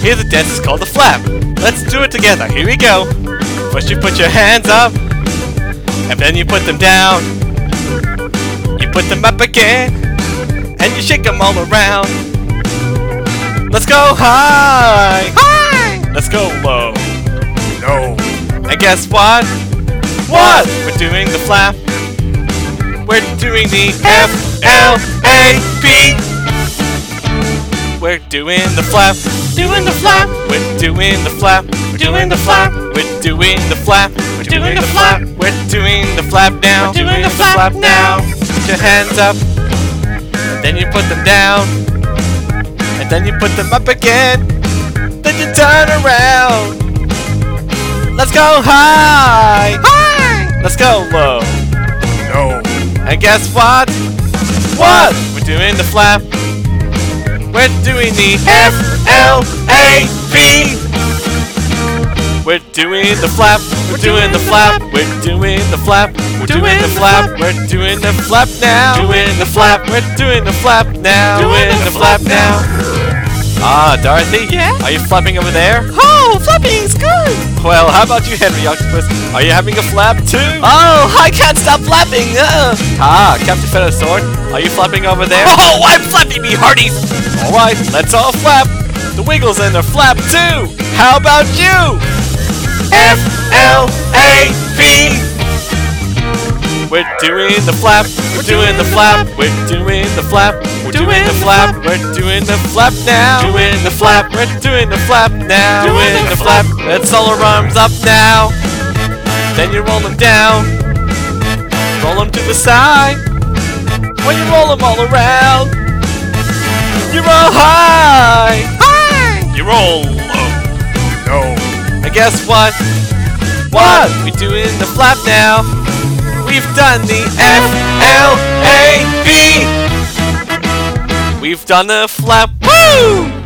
Here's a dance, it's called the flap. Let's do it together, here we go. First you put your hands up, and then you put them down. You put them up again, and you shake them all around. Let's go high, high. Let's go low, low. And guess what? What? We're doing the flap. We're doing the F-L-A-P. We're doing the flap. Doing the flap. We're doing the flap. We're doing the flap. We're doing the flap. We're doing the flap. We're doing the flap now. We're doing the flap now. Put your hands up, and then you put them down, and then you put them up again. Then you turn around. Let's go high, high. Let's go low, low. And guess what? What? We're doing the flap. We're doing the F-L-A-P. We're doing the flap. We're doing the flap. We're doing the flap. We're doing the flap. We're doing the flap now. Doing the flap. We're doing the flap now. Doing the flap now. Ah, Dorothy? Yeah? Are you flapping over there? Oh, flapping's good! Well, how about you, Henry Octopus? Are you having a flap too? Oh, I can't stop flapping! Ah, Captain Feather Sword, are you flapping over there? Oh, I'm flapping, me hearties! Alright, let's all flap! The Wiggles and the flap too! How about you? F-L-A-P. We're doing the flap, we're doing the flap, we're doing the flap, we're doing the flap, we're doing the flap now, doing the flap, we're doing the flap now, doing the flap. Let's roll our arms up now. Then you roll them down, roll them to the side. When you roll them all around, you roll high, high. You roll low, low. And guess what? What? We're doing the flap now. We've done the F-L-A-P. We've done the flap. Woo!